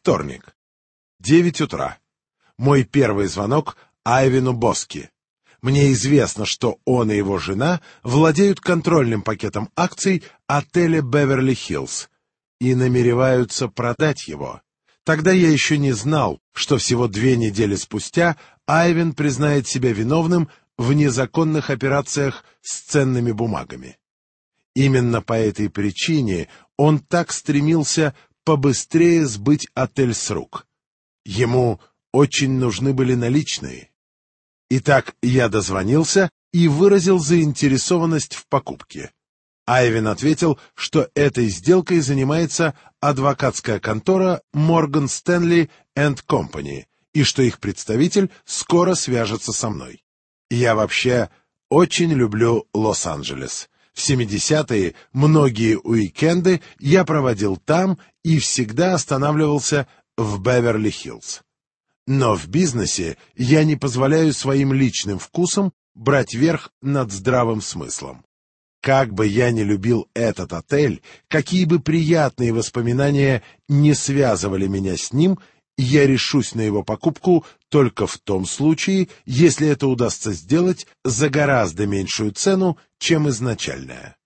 Вторник. 9 утра. Мой первый звонок Айвену Боски. Мне известно, что он и его жена владеют контрольным пакетом акций отеля «Беверли-Хиллз» и намереваются продать его. Тогда я еще не знал, что всего 2 недели спустя Айвен признает себя виновным в незаконных операциях с ценными бумагами. Именно по этой причине он так стремился побыстрее сбыть отель с рук. Ему очень нужны были наличные. Итак, я дозвонился и выразил заинтересованность в покупке. Айвен ответил, что этой сделкой занимается адвокатская контора Morgan Stanley and Company, и что их представитель скоро свяжется со мной. Я вообще очень люблю Лос-Анджелес. В 70-е многие уикенды я проводил там и всегда останавливался в Беверли-Хиллз. Но в бизнесе я не позволяю своим личным вкусам брать верх над здравым смыслом. Как бы я ни любил этот отель, какие бы приятные воспоминания не связывали меня с ним, я решусь на его покупку только в том случае, если это удастся сделать за гораздо меньшую цену, чем изначальная.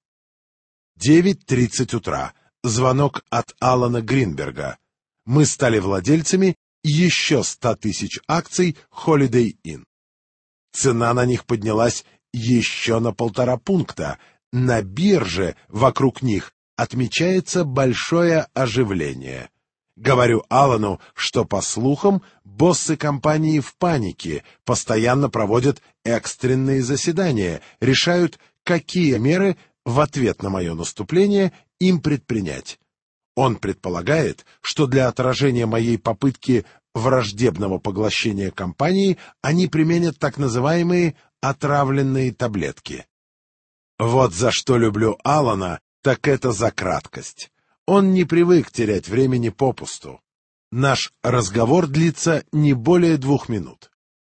9:30 утра. Звонок от Алана Гринберга. Мы стали владельцами еще 100 тысяч акций Holiday Inn. Цена на них поднялась еще на 1,5 пункта. На бирже вокруг них отмечается большое оживление. Говорю Алану, что, по слухам, боссы компании в панике, постоянно проводят экстренные заседания, решают, какие меры в ответ на мое наступление им предпринять. Он предполагает, что для отражения моей попытки враждебного поглощения компании они применят так называемые отравленные таблетки. Вот за что люблю Алана, так это за краткость. Он не привык терять времени попусту. Наш разговор длится не более 2 минут.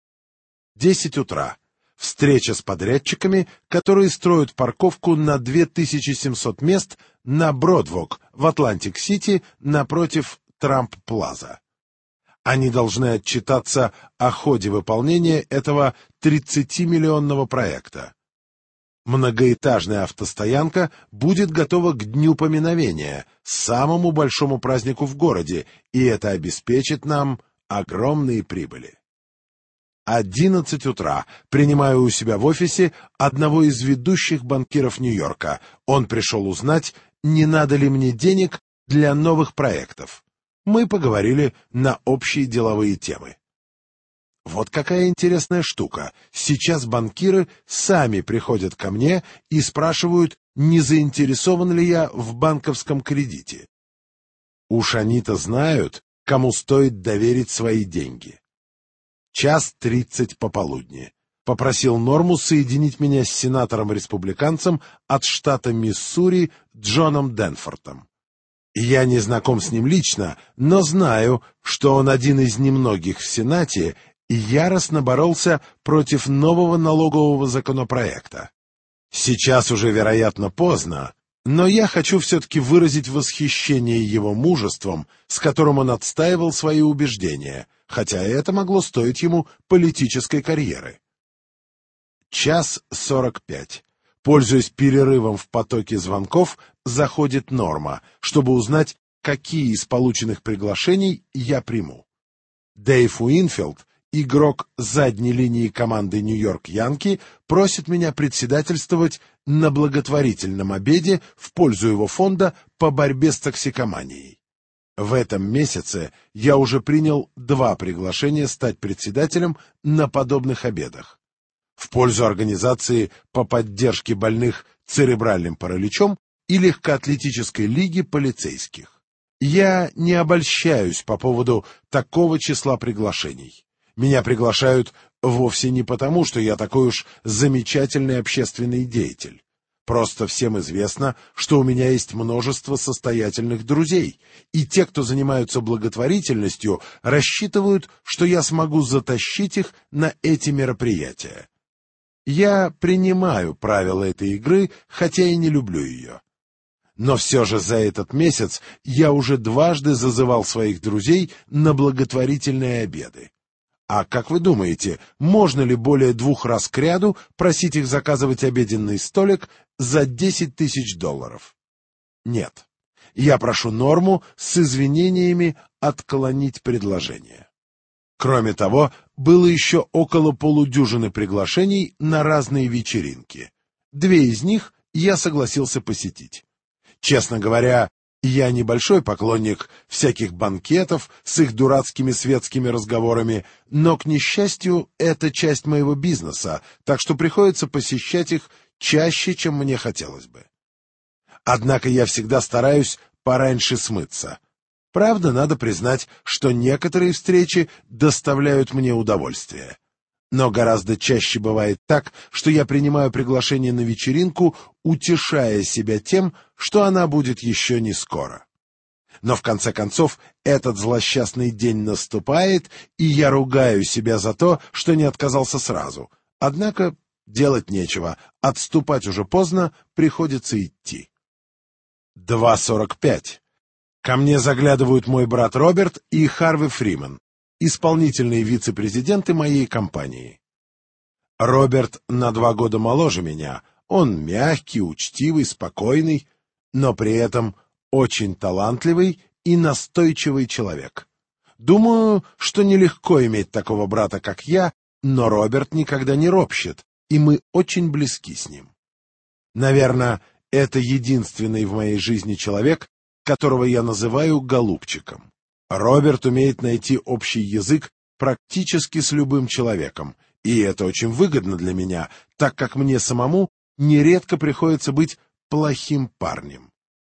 10 утра. Встреча с подрядчиками, которые строят парковку на 2700 мест на Бродвок в Атлантик-Сити напротив Трамп-Плаза. Они должны отчитаться о ходе выполнения этого 30-миллионного проекта. Многоэтажная автостоянка будет готова к Дню поминовения, самому большому празднику в городе, и это обеспечит нам огромные прибыли. 11 утра. Принимаю у себя в офисе одного из ведущих банкиров Нью-Йорка. Он пришел узнать, не надо ли мне денег для новых проектов. Мы поговорили на общие деловые темы. Вот какая интересная штука. Сейчас банкиры сами приходят ко мне и спрашивают, не заинтересован ли я в банковском кредите. Уж они-то знают, кому стоит доверить свои деньги. 1:30 пополудни. Попросил Норму соединить меня с сенатором-республиканцем от штата Миссури Джоном Денфортом. Я не знаком с ним лично, но знаю, что он один из немногих в Сенате и яростно боролся против нового налогового законопроекта. Сейчас уже, вероятно, поздно, но я хочу все-таки выразить восхищение его мужеством, с которым он отстаивал свои убеждения, хотя это могло стоить ему политической карьеры. 1:45. Пользуясь перерывом в потоке звонков, заходит Норма, чтобы узнать, какие из полученных приглашений я приму. Дэйв Уинфилд, игрок задней линии команды Нью-Йорк Янки, просит меня председательствовать на благотворительном обеде в пользу его фонда по борьбе с токсикоманией. В этом месяце я уже принял 2 приглашения стать председателем на подобных обедах. В пользу организации по поддержке больных церебральным параличом и легкоатлетической лиги полицейских. Я не обольщаюсь по поводу такого числа приглашений. Меня приглашают вовсе не потому, что я такой уж замечательный общественный деятель. Просто всем известно, что у меня есть множество состоятельных друзей, и те, кто занимаются благотворительностью, рассчитывают, что я смогу затащить их на эти мероприятия. Я принимаю правила этой игры, хотя и не люблю ее. Но все же за этот месяц я уже дважды зазывал своих друзей на благотворительные обеды. А как вы думаете, можно ли более 2 раз кряду просить их заказывать обеденный столик за $10 000? Нет. Я прошу норму с извинениями отклонить предложение. Кроме того, было еще около полудюжины приглашений на разные вечеринки. 2 из них я согласился посетить. Честно говоря, я небольшой поклонник всяких банкетов с их дурацкими светскими разговорами, но, к несчастью, это часть моего бизнеса, так что приходится посещать их чаще, чем мне хотелось бы. Однако я всегда стараюсь пораньше смыться. Правда, надо признать, что некоторые встречи доставляют мне удовольствие. Но гораздо чаще бывает так, что я принимаю приглашение на вечеринку, утешая себя тем, что она будет еще не скоро. Но в конце концов этот злосчастный день наступает, и я ругаю себя за то, что не отказался сразу. Однако делать нечего, отступать уже поздно, приходится идти. 2:45. Ко мне заглядывают мой брат Роберт и Харви Фриман, исполнительные вице-президенты моей компании. Роберт на 2 года моложе меня, он мягкий, учтивый, спокойный, но при этом очень талантливый и настойчивый человек. Думаю, что нелегко иметь такого брата, как я, но Роберт никогда не ропщет, и мы очень близки с ним. Наверное, это единственный в моей жизни человек, которого я называю голубчиком. Роберт умеет найти общий язык практически с любым человеком, и это очень выгодно для меня, так как мне самому нередко приходится быть плохим парнем.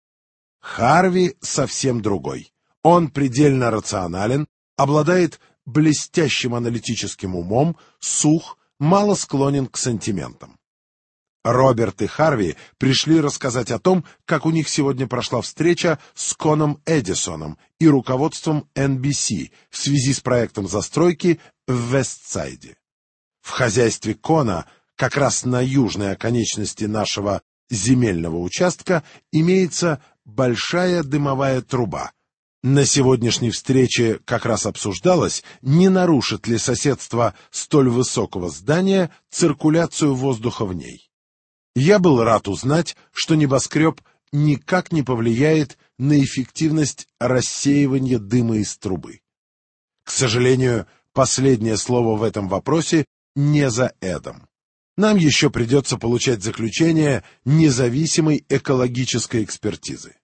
Харви совсем другой. Он предельно рационален, обладает блестящим аналитическим умом, сух, мало склонен к сантиментам. Роберт и Харви пришли рассказать о том, как у них сегодня прошла встреча с Коном Эдисоном и руководством NBC в связи с проектом застройки в Вестсайде. В хозяйстве Кона, как раз на южной оконечности нашего земельного участка, имеется большая дымовая труба. На сегодняшней встрече как раз обсуждалось, не нарушит ли соседство столь высокого здания циркуляцию воздуха в ней. Я был рад узнать, что небоскреб никак не повлияет на эффективность рассеивания дыма из трубы. К сожалению, последнее слово в этом вопросе не за Эдом. Нам еще придется получать заключение независимой экологической экспертизы.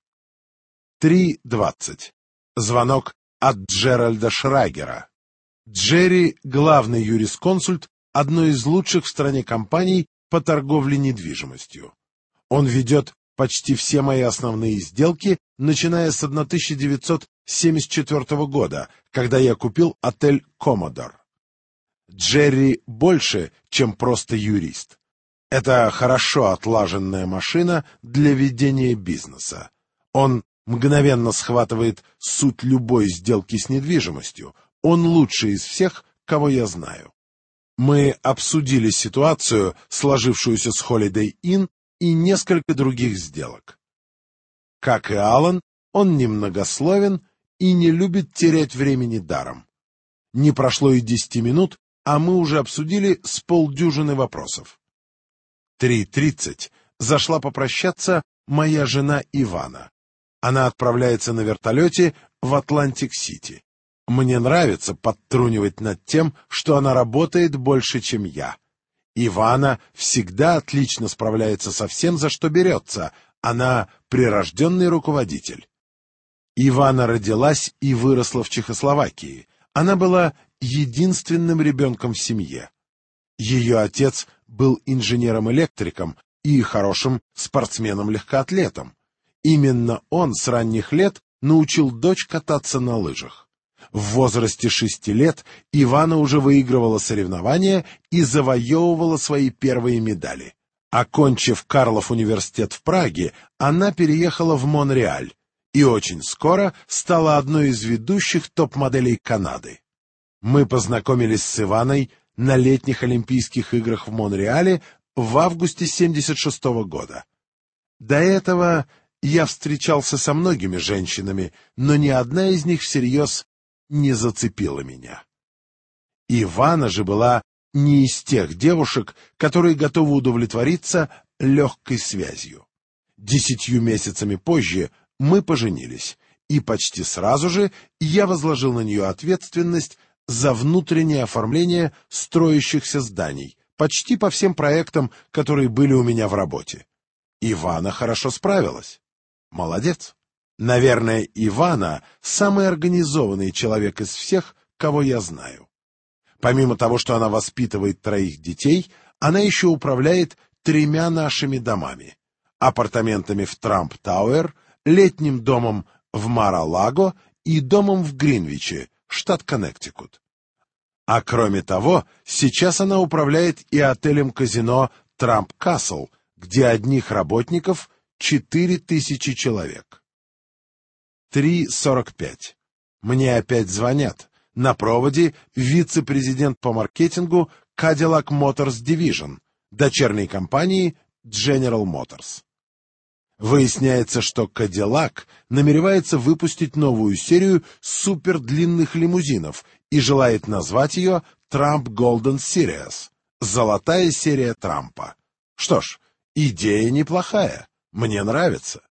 3:20. Звонок от Джеральда Шрагера. Джерри — главный юрисконсульт одной из лучших в стране компаний по торговле недвижимостью. Он ведет почти все мои основные сделки, начиная с 1974 года, когда я купил отель «Коммодор». Джерри больше, чем просто юрист. Это хорошо отлаженная машина для ведения бизнеса. Он мгновенно схватывает суть любой сделки с недвижимостью. Он лучший из всех, кого я знаю. Мы обсудили ситуацию, сложившуюся с Holiday Inn, и несколько других сделок. Как и Алан, он немногословен и не любит терять времени даром. Не прошло и 10 минут, а мы уже обсудили с полдюжины вопросов. 3:30. Зашла попрощаться моя жена Ивана. Она отправляется на вертолете в Атлантик-Сити. Мне нравится подтрунивать над тем, что она работает больше, чем я. Ивана всегда отлично справляется со всем, за что берется. Она прирожденный руководитель. Ивана родилась и выросла в Чехословакии. Она была единственным ребенком в семье. Ее отец был инженером-электриком и хорошим спортсменом-легкоатлетом. Именно он с ранних лет научил дочь кататься на лыжах. В возрасте 6 лет Ивана уже выигрывала соревнования и завоевывала свои первые медали. Окончив Карлов университет в Праге, она переехала в Монреаль и очень скоро стала одной из ведущих топ-моделей Канады. Мы познакомились с Иваной на летних Олимпийских играх в Монреале в августе 1976 года. До этого Я встречался со многими женщинами, но ни одна из них всерьез не зацепила меня. Ивана же была не из тех девушек, которые готовы удовлетвориться легкой связью. 10 месяцами позже мы поженились, и почти сразу же я возложил на нее ответственность за внутреннее оформление строящихся зданий, почти по всем проектам, которые были у меня в работе. Ивана хорошо справилась. Молодец. Наверное, Ивана — самый организованный человек из всех, кого я знаю. Помимо того, что она воспитывает 3 детей, она еще управляет 3 нашими домами: апартаментами в Трамп-Тауэр, летним домом в Мар-а-Лаго и домом в Гринвиче, штат Коннектикут. А кроме того, сейчас она управляет и отелем-казино Трамп-Касл, где одних работников 4000 человек. 3:45. Мне опять звонят. На проводе вице-президент по маркетингу Cadillac Motors Division, дочерней компании General Motors. Выясняется, что Cadillac намеревается выпустить новую серию супердлинных лимузинов и желает назвать ее Trump Golden Series — золотая серия Трампа. Что ж, идея неплохая, мне нравится.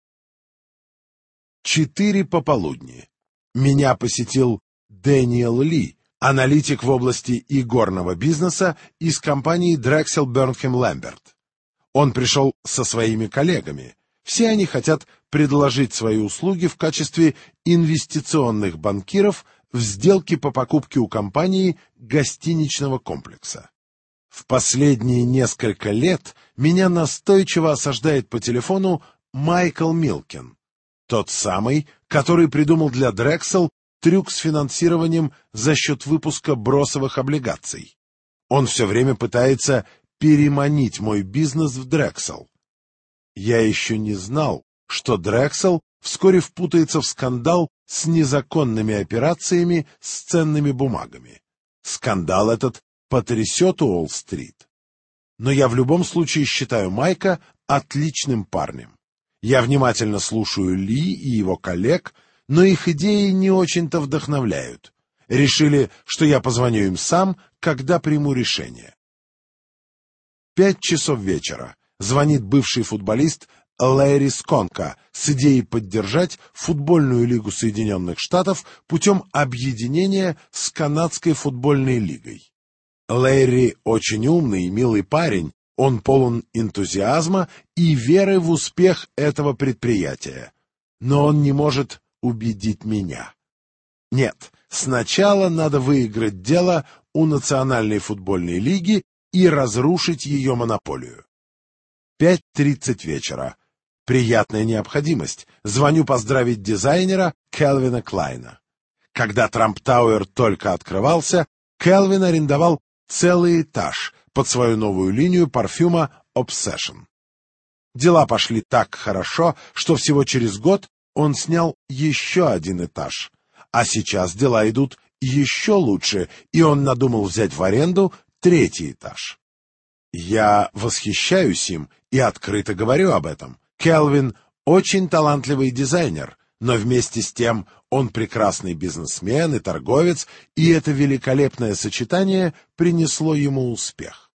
4 пополудни. Меня посетил Дэниел Ли, аналитик в области игорного бизнеса из компании Drexel Burnham Lambert. Он пришел со своими коллегами. Все они хотят предложить свои услуги в качестве инвестиционных банкиров в сделке по покупке у компании гостиничного комплекса. В последние несколько лет меня настойчиво осаждает по телефону Майкл Милкин, тот самый, который придумал для Drexel трюк с финансированием за счет выпуска бросовых облигаций. Он все время пытается переманить мой бизнес в Drexel. Я еще не знал, что Drexel вскоре впутается в скандал с незаконными операциями с ценными бумагами. Скандал этот потрясет Уолл-стрит. Но я в любом случае считаю Майка отличным парнем. Я внимательно слушаю Ли и его коллег, но их идеи не очень-то вдохновляют. Решили, что я позвоню им сам, когда приму решение. 5 часов вечера. Звонит бывший футболист Лэри Сконка с идеей поддержать футбольную лигу Соединенных Штатов путем объединения с канадской футбольной лигой. Лэри очень умный и милый парень, он полон энтузиазма и веры в успех этого предприятия. Но он не может убедить меня. Нет, сначала надо выиграть дело у Национальной футбольной лиги и разрушить ее монополию. 5:30 вечера. Приятная необходимость. Звоню поздравить дизайнера Кельвина Клайна. Когда Трамп-Тауэр только открывался, Кельвин арендовал целый этаж под свою новую линию парфюма Obsession. Дела пошли так хорошо, что всего через год он снял еще 1 этаж. А сейчас дела идут еще лучше, и он надумал взять в аренду 3-й этаж. Я восхищаюсь им и открыто говорю об этом. Кельвин очень талантливый дизайнер, но вместе с тем он прекрасный бизнесмен и торговец, и это великолепное сочетание принесло ему успех.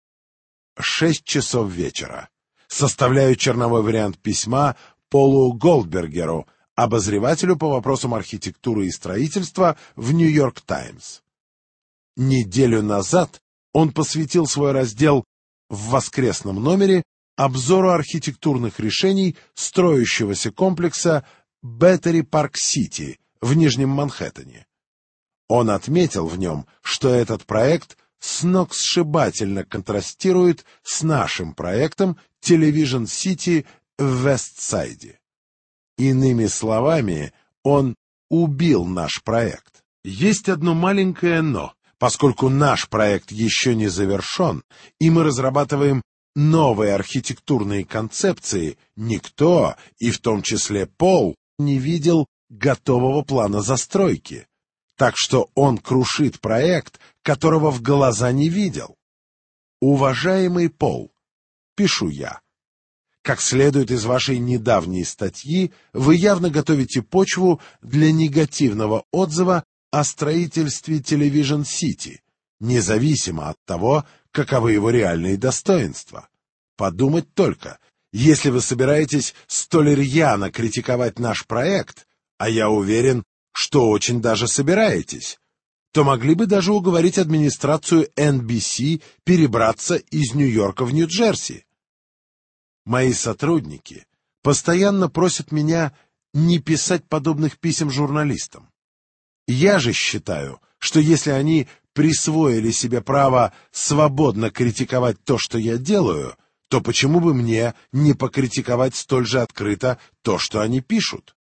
6 часов вечера. Составляю черновой вариант письма Полу Голдбергеру, обозревателю по вопросам архитектуры и строительства в Нью-Йорк Таймс. Неделю назад он посвятил свой раздел в воскресном номере обзору архитектурных решений строящегося комплекса Беттери Парк-Сити в Нижнем Манхэттене. Он отметил в нем, что этот проект сногсшибательно контрастирует с нашим проектом Television City в Вестсайде. Иными словами, он убил наш проект. Есть одно маленькое «но». Поскольку наш проект еще не завершен, и мы разрабатываем новые архитектурные концепции, никто, и в том числе Пол, не видел готового плана застройки. Так что он крушит проект, которого в глаза не видел. Уважаемый Пол, пишу я, Как следует из вашей недавней статьи, вы явно готовите почву для негативного отзыва о строительстве Television City, независимо от того, каковы его реальные достоинства. Подумать только, если вы собираетесь столь рьяно критиковать наш проект, а я уверен, что очень даже собираетесь, то могли бы даже уговорить администрацию NBC перебраться из Нью-Йорка в Нью-Джерси. Мои сотрудники постоянно просят меня не писать подобных писем журналистам. Я же считаю, что если они присвоили себе право свободно критиковать то, что я делаю, то почему бы мне не покритиковать столь же открыто то, что они пишут?